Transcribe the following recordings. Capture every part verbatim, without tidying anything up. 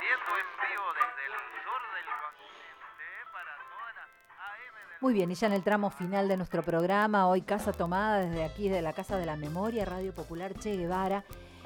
transmitiendo en vivo desde el sur del continente para toda la A M de... Muy bien, y ya en el tramo final de nuestro programa, hoy Casa Tomada, desde aquí, de la Casa de la Memoria, Radio Popular Che Guevara,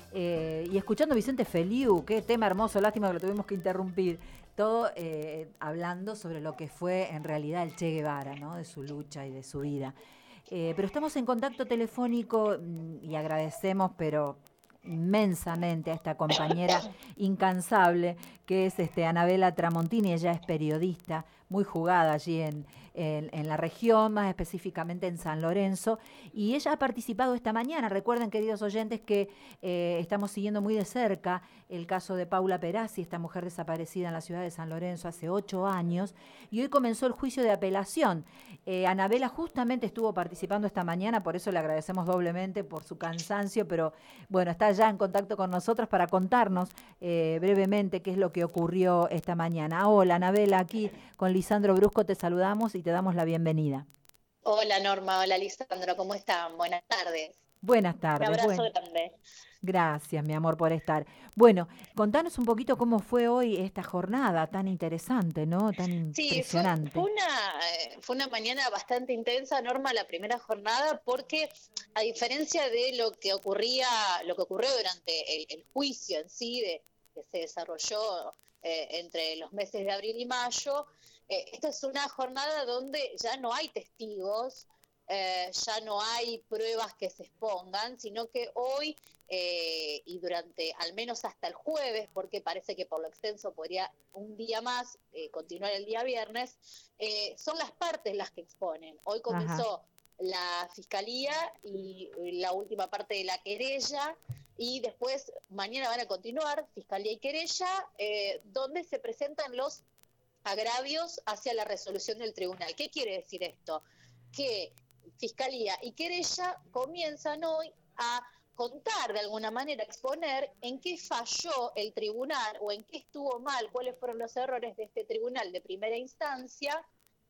eh, y escuchando a Vicente Feliu, qué tema hermoso, lástima que lo tuvimos que interrumpir, todo eh, hablando sobre lo que fue en realidad el Che Guevara, ¿no? De su lucha y de su vida. Eh, pero estamos en contacto telefónico y agradecemos, pero inmensamente, a esta compañera incansable que es este, Anabela Tramontini. Ella es periodista, muy jugada allí en, en, en la región, más específicamente en San Lorenzo, y ella ha participado esta mañana. Recuerden, queridos oyentes, que eh, estamos siguiendo muy de cerca el caso de Paula Perazzi, esta mujer desaparecida en la ciudad de San Lorenzo hace ocho años, y hoy comenzó el juicio de apelación. Eh, Anabela justamente estuvo participando esta mañana, por eso le agradecemos doblemente por su cansancio, pero bueno, está ya en contacto con nosotros para contarnos eh, brevemente qué es lo que ocurrió esta mañana. Hola, Anabela, aquí con Lisandro Brusco te saludamos y te damos la bienvenida. Hola Norma, hola Lisandro, ¿cómo están? Buenas tardes. Buenas tardes. Un abrazo bueno. grande. Gracias, mi amor, por estar. Bueno, contanos un poquito cómo fue hoy esta jornada tan interesante, ¿no? Tan impresionante. Sí, fue, fue, una, fue una mañana bastante intensa, Norma, la primera jornada, porque a diferencia de lo que ocurría, lo que ocurrió durante el, el juicio en sí, de, que se desarrolló eh, entre los meses de abril y mayo, eh, esta es una jornada donde ya no hay testigos, eh, ya no hay pruebas que se expongan, sino que hoy eh, y durante al menos hasta el jueves, porque parece que por lo extenso podría un día más eh, continuar el día viernes, eh, son las partes las que exponen. Hoy comenzó Ajá. la fiscalía y la última parte de la querella, y después mañana van a continuar fiscalía y querella, eh, donde se presentan los agravios hacia la resolución del tribunal. ¿Qué quiere decir esto? Que fiscalía y querella comienzan hoy a contar, de alguna manera, exponer en qué falló el tribunal o en qué estuvo mal, cuáles fueron los errores de este tribunal de primera instancia,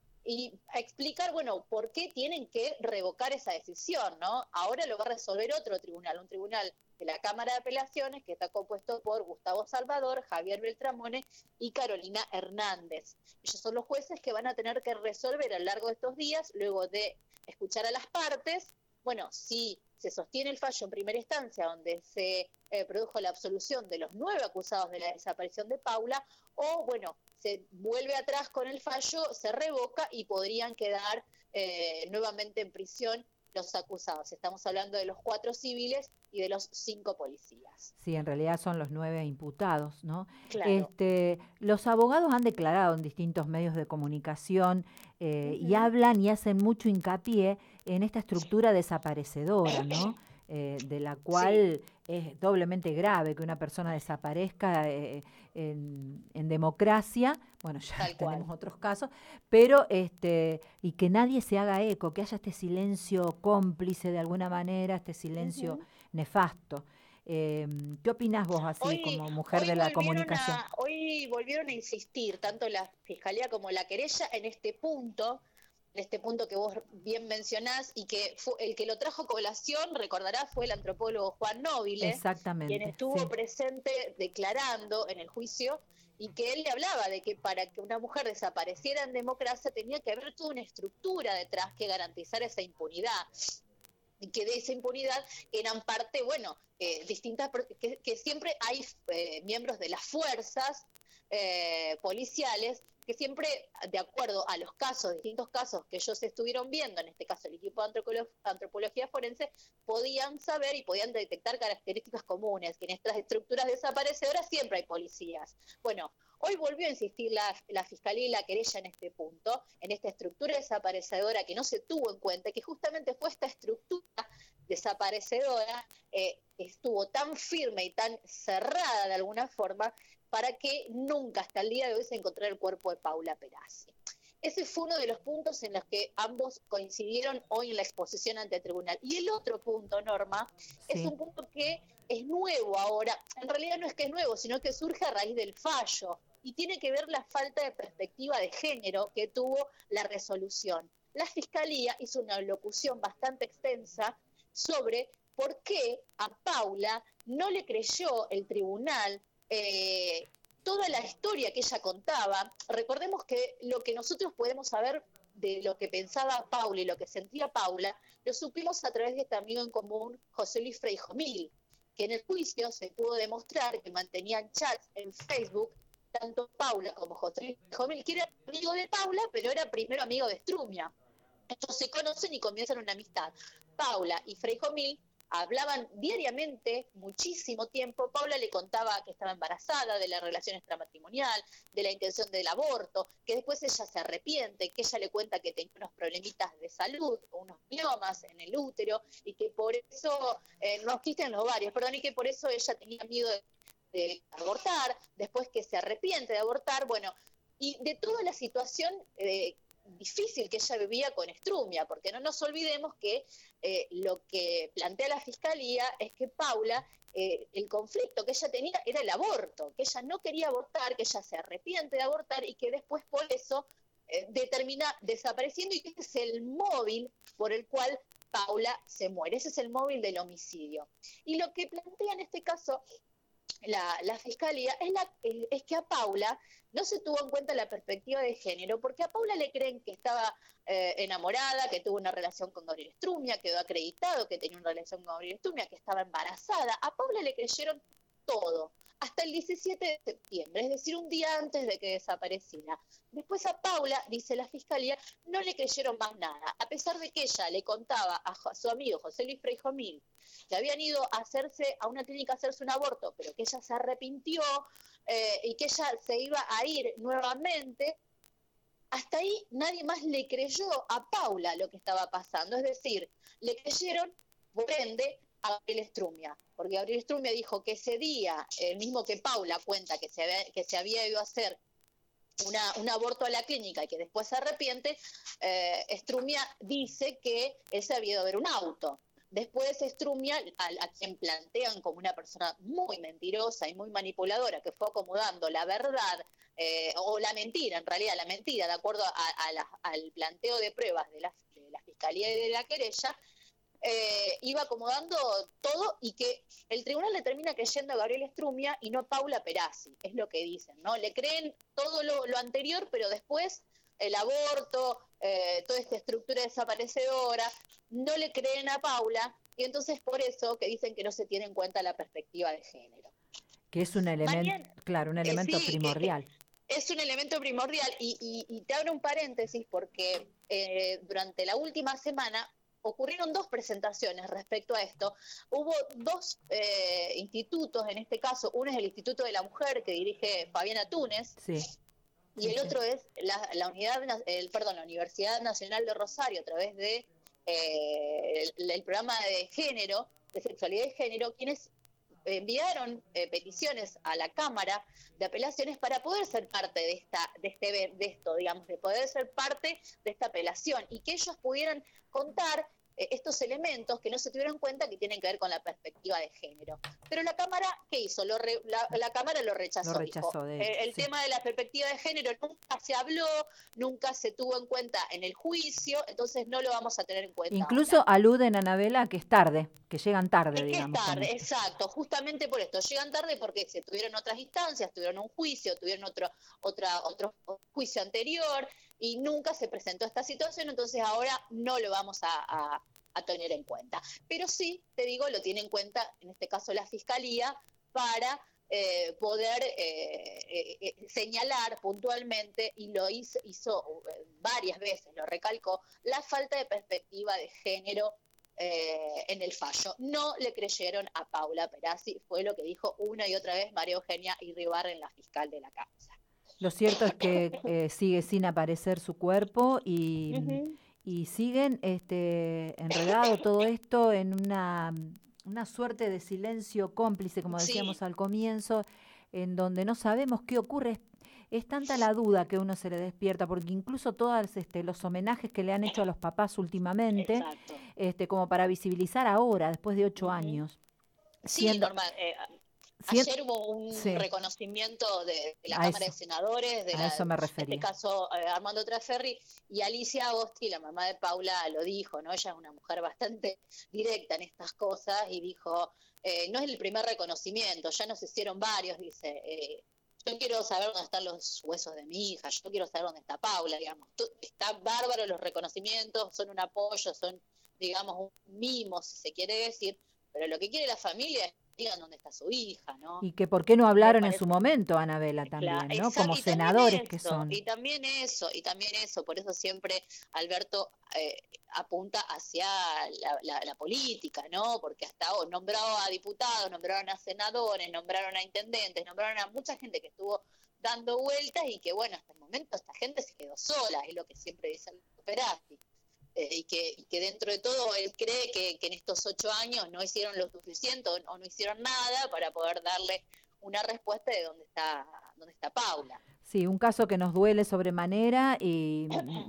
y a explicar, bueno, por qué tienen que revocar esa decisión, ¿no? Ahora lo va a resolver otro tribunal, un tribunal de la Cámara de Apelaciones que está compuesto por Gustavo Salvador, Javier Beltramone y Carolina Hernández. Ellos son los jueces que van a tener que resolver a lo largo de estos días, luego de escuchar a las partes, bueno, si se sostiene el fallo en primera instancia, donde se eh, produjo la absolución de los nueve acusados de la desaparición de Paula, o, bueno, se vuelve atrás con el fallo, se revoca y podrían quedar eh, nuevamente en prisión los acusados. Estamos hablando de los cuatro civiles y de los cinco policías. Sí, en realidad son los nueve imputados, ¿no? Claro. Este, los abogados han declarado en distintos medios de comunicación eh, uh-huh. y hablan y hacen mucho hincapié en esta estructura desaparecedora, ¿no? Eh, de la cual sí. es doblemente grave que una persona desaparezca eh, en, en democracia, bueno, ya Tal tenemos cual. otros casos, pero este y que nadie se haga eco, que haya este silencio cómplice de alguna manera, este silencio uh-huh. nefasto. Eh, ¿Qué opinás vos así hoy, como mujer de la comunicación? A, hoy volvieron a insistir, tanto la Fiscalía como la querella, en este punto, en este punto que vos bien mencionás, y que fue, el que lo trajo a colación, recordarás, fue el antropólogo Juan Nobile, Exactamente, quien estuvo sí. presente declarando en el juicio, y que él le hablaba de que para que una mujer desapareciera en democracia tenía que haber toda una estructura detrás que garantizara esa impunidad, y que de esa impunidad eran parte, bueno, eh, distintas, que, que siempre hay eh, miembros de las fuerzas eh, policiales que siempre, de acuerdo a los casos, distintos casos que ellos estuvieron viendo, en este caso el equipo de antropolog- antropología forense, podían saber y podían detectar características comunes, que en estas estructuras desaparecedoras siempre hay policías. Bueno, hoy volvió a insistir la, la Fiscalía y la querella en este punto, en esta estructura desaparecedora que no se tuvo en cuenta, que justamente fue esta estructura desaparecedora, eh, estuvo tan firme y tan cerrada de alguna forma, para que nunca hasta el día de hoy se encontrara el cuerpo de Paula Perazzi. Ese fue uno de los puntos en los que ambos coincidieron hoy en la exposición ante el tribunal. Y el otro punto, Norma, sí. es un punto que es nuevo ahora. En realidad no es que es nuevo, sino que surge a raíz del fallo. Y tiene que ver la falta de perspectiva de género que tuvo la resolución. La Fiscalía hizo una locución bastante extensa sobre por qué a Paula no le creyó el tribunal Eh, toda la historia que ella contaba, recordemos que lo que nosotros podemos saber de lo que pensaba Paula y lo que sentía Paula, lo supimos a través de este amigo en común, José Luis Freijomil, que en el juicio se pudo demostrar que mantenían chats en Facebook, tanto Paula como José Luis Freijomil, que era amigo de Paula, pero era primero amigo de Strumia. Estos se conocen y comienzan una amistad. Paula y Freijomil hablaban diariamente, muchísimo tiempo. Paula le contaba que estaba embarazada, de la relación extramatrimonial, de la intención del aborto, que después ella se arrepiente, que ella le cuenta que tenía unos problemitas de salud, unos miomas en el útero, y que por eso, eh, no quistes en los ovarios, perdón, y que por eso ella tenía miedo de, de abortar, después que se arrepiente de abortar, bueno, y de toda la situación eh, difícil que ella vivía con Strumia, porque no nos olvidemos que eh, lo que plantea la Fiscalía es que Paula, eh, el conflicto que ella tenía era el aborto, que ella no quería abortar, que ella se arrepiente de abortar y que después por eso eh, determina desapareciendo, y que ese es el móvil por el cual Paula se muere, ese es el móvil del homicidio. Y lo que plantea en este caso La, la Fiscalía es, la, es que a Paula no se tuvo en cuenta la perspectiva de género, porque a Paula le creen que estaba eh, enamorada, que tuvo una relación con Gabriel Strumia, quedó acreditado que tenía una relación con Gabriel Strumia, que estaba embarazada. A Paula le creyeron todo, hasta el diecisiete de septiembre, es decir, un día antes de que desapareciera. Después a Paula, dice la Fiscalía, no le creyeron más nada, a pesar de que ella le contaba a, a su amigo José Luis Freijomil que habían ido a hacerse a una clínica a hacerse un aborto, pero que ella se arrepintió eh, y que ella se iba a ir nuevamente. Hasta ahí nadie más le creyó a Paula lo que estaba pasando, es decir, le creyeron, por ende, a Gabriel Strumia, porque Gabriel Strumia dijo que ese día, el mismo que Paula cuenta que se había, que se había ido a hacer Una, un aborto a la clínica y que después se arrepiente, eh, Strumia dice que él se había ido a ver un auto. Después Strumia, a, a quien plantean como una persona muy mentirosa y muy manipuladora, que fue acomodando la verdad, eh, o la mentira, en realidad la mentira, de acuerdo a, a la, al planteo de pruebas de la, de la Fiscalía y de la querella, eh, iba acomodando todo, y que el tribunal le termina creyendo a Gabriel Strumia y no a Paula Perazzi, es lo que dicen, ¿no? Le creen todo lo, lo anterior, pero después el aborto, eh, toda esta estructura desaparecedora, no le creen a Paula, y entonces por eso que dicen que no se tiene en cuenta la perspectiva de género. Que es un elemento, claro, un elemento eh, sí, primordial. Es, es un elemento primordial, y, y, y te abro un paréntesis porque eh, durante la última semana ocurrieron dos presentaciones respecto a esto. Hubo dos eh, institutos, en este caso, uno es el Instituto de la Mujer, que dirige Fabiana Túnez, sí. y el otro es la, la unidad, el, perdón, la Universidad Nacional de Rosario, a través de eh, el, el programa de género, de sexualidad de género, quienes enviaron eh, peticiones a la Cámara de Apelaciones para poder ser parte de esta, de este, de esto, digamos, de poder ser parte de esta apelación, y que ellos pudieran contar eh, estos elementos que no se tuvieron en cuenta, que tienen que ver con la perspectiva de género. Pero la Cámara, ¿qué hizo? Lo re, la, la Cámara lo rechazó. Lo rechazó dijo, de hecho, eh, el sí. tema de la perspectiva de género nunca se habló, nunca se tuvo en cuenta en el juicio, entonces no lo vamos a tener en cuenta. Incluso ahora. Aluden, Anabela, que es tarde, que llegan tarde, Es que digamos. es tarde, exacto, justamente por esto, llegan tarde porque se tuvieron otras instancias, tuvieron un juicio, tuvieron otro, otra, otro juicio anterior, y nunca se presentó esta situación, entonces ahora no lo vamos a, a, a tener en cuenta. Pero sí, te digo, lo tiene en cuenta, en este caso la Fiscalía, para eh, poder eh, eh, señalar puntualmente, y lo hizo, hizo varias veces, lo recalcó, la falta de perspectiva de género Eh, en el fallo. No le creyeron a Paula Perazzi, fue lo que dijo una y otra vez María Eugenia Irribarren, la fiscal de la causa. Lo cierto es que eh, sigue sin aparecer su cuerpo y, Uh-huh. y siguen este, enredado todo esto en una, una suerte de silencio cómplice, como decíamos Sí. al comienzo, en donde no sabemos qué ocurre. Es, es tanta la duda que uno se le despierta, porque incluso todos este, los homenajes que le han hecho a los papás últimamente, Exacto. este, como para visibilizar ahora, después de ocho Uh-huh. años. Sí, Siendo, normal. Eh, sien- ayer hubo un sí, reconocimiento de, de la a Cámara eso, de Senadores, de a la, eso me en este refería. caso eh, Armando Traferri, y Alicia Agosti, la mamá de Paula, lo dijo, ¿no? Ella es una mujer bastante directa en estas cosas, y dijo, eh, no es el primer reconocimiento, ya nos hicieron varios, dice, eh, yo quiero saber dónde están los huesos de mi hija, yo quiero saber dónde está Paula, digamos. Está bárbaro los reconocimientos, son un apoyo, son, digamos, un mimo, si se quiere decir, pero lo que quiere la familia es que digan dónde está su hija, ¿no? Y que por qué no hablaron en parece... su momento, Anabela, también, claro, ¿no? exacto, Como y senadores eso, que son. Y también eso, y también eso, por eso siempre Alberto eh, apunta hacia la, la, la política, ¿no? Porque hasta hoy nombraron a diputados, nombraron a senadores, nombraron a intendentes, nombraron a mucha gente que estuvo dando vueltas y que, bueno, hasta el momento esta gente se quedó sola, es lo que siempre dice Alberto Peratti. Eh, y, que, y que dentro de todo él cree que, que en estos ocho años no hicieron lo suficiente o, o no hicieron nada para poder darle una respuesta de dónde está, dónde está Paula. Sí, un caso que nos duele sobremanera y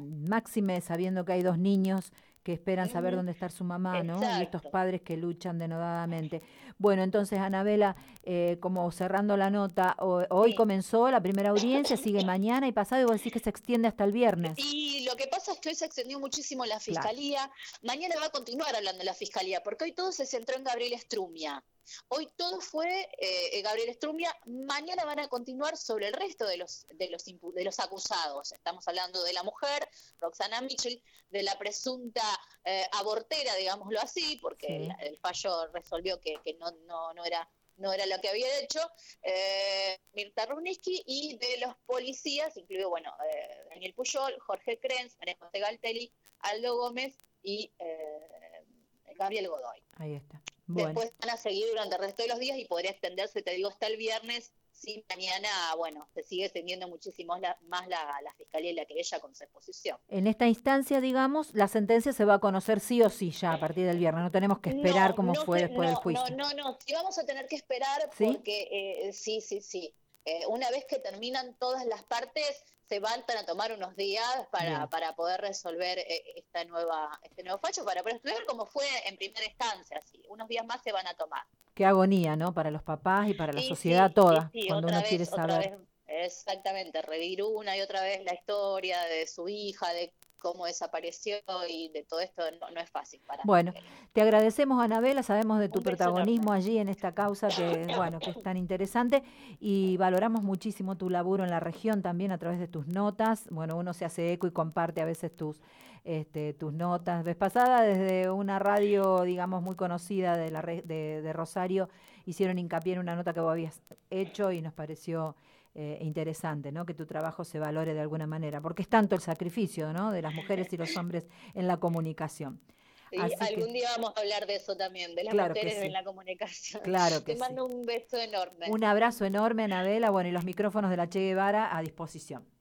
máxime sabiendo que hay dos niños que esperan saber dónde está su mamá, ¿no? Exacto. Y estos padres que luchan denodadamente. Bueno, entonces, Anabela, eh, como cerrando la nota, o, hoy Sí. comenzó la primera audiencia, sigue mañana y pasado, y vos decís que se extiende hasta el viernes. Y lo que pasa es que hoy se extendió muchísimo la fiscalía. Claro. Mañana va a continuar hablando de la fiscalía, porque hoy todo se centró en Gabriel Strumia. Hoy todo fue eh, Gabriel Strumia. Mañana van a continuar sobre el resto de los, de los de los acusados. Estamos hablando de la mujer, Roxana Mitchell, de la presunta eh, abortera, digámoslo así, porque sí. el, el fallo resolvió que, que no, no, no era no era lo que había hecho, eh, Mirta Runiski, y de los policías, incluido, bueno, eh, Daniel Puyol, Jorge Krenz, María José Galtelli, Aldo Gómez y eh, Gabriel Godoy. Ahí está. Bueno. Después van a seguir durante el resto de los días y podría extenderse, te digo, hasta el viernes, si mañana, bueno, se sigue extendiendo muchísimo la, más la, la fiscalía y la querella con su exposición. En esta instancia, digamos, la sentencia se va a conocer sí o sí ya a partir del viernes. No tenemos que esperar no, como no fue te, después no, del juicio. No, no, no, sí vamos a tener que esperar ¿Sí? porque eh, sí, sí, sí. Eh, una vez que terminan todas las partes, se van para tomar unos días para, para poder resolver eh, esta nueva, este nuevo fallo, para poder estudiar como fue en primera instancia. Sí. Unos días más se van a tomar. Qué agonía, ¿no? Para los papás y para la y sociedad sí, toda, sí, cuando otra uno vez, quiere otra saber. Vez, exactamente, revivir una y otra vez la historia de su hija, de cómo desapareció y de todo esto no, no es fácil para Bueno, mujeres. Te agradecemos, Anabela, sabemos de tu Un beso protagonismo enorme. allí en esta causa que, bueno, que es tan interesante y valoramos muchísimo tu laburo en la región también a través de tus notas. Bueno, uno se hace eco y comparte a veces tus este, tus notas. Vez pasada, desde una radio, digamos, muy conocida de, la re, de, de Rosario, hicieron hincapié en una nota que vos habías hecho y nos pareció Eh, interesante, ¿no? Que tu trabajo se valore de alguna manera, porque es tanto el sacrificio, ¿no? De las mujeres y los hombres en la comunicación. Y Así algún que, día vamos a hablar de eso también, de las claro mujeres sí. en la comunicación. Claro que Te mando sí. un beso enorme. Un abrazo enorme, Anabela, bueno, y los micrófonos de la Che Guevara a disposición.